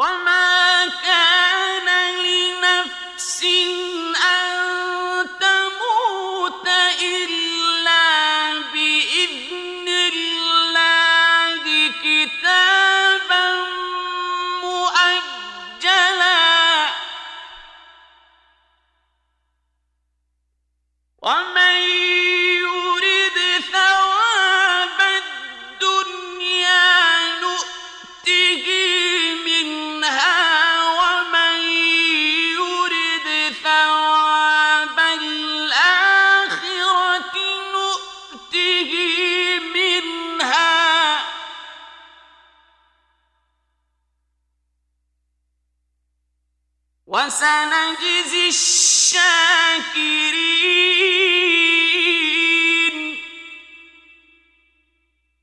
وما كان لنفس أن تموت إلا بإذن الله كتابا مؤجلا ومن يرد ثواب الدنيا نؤته منها ومن يرد ثواب الآخرة نؤته منها وسنجزي الشاكرين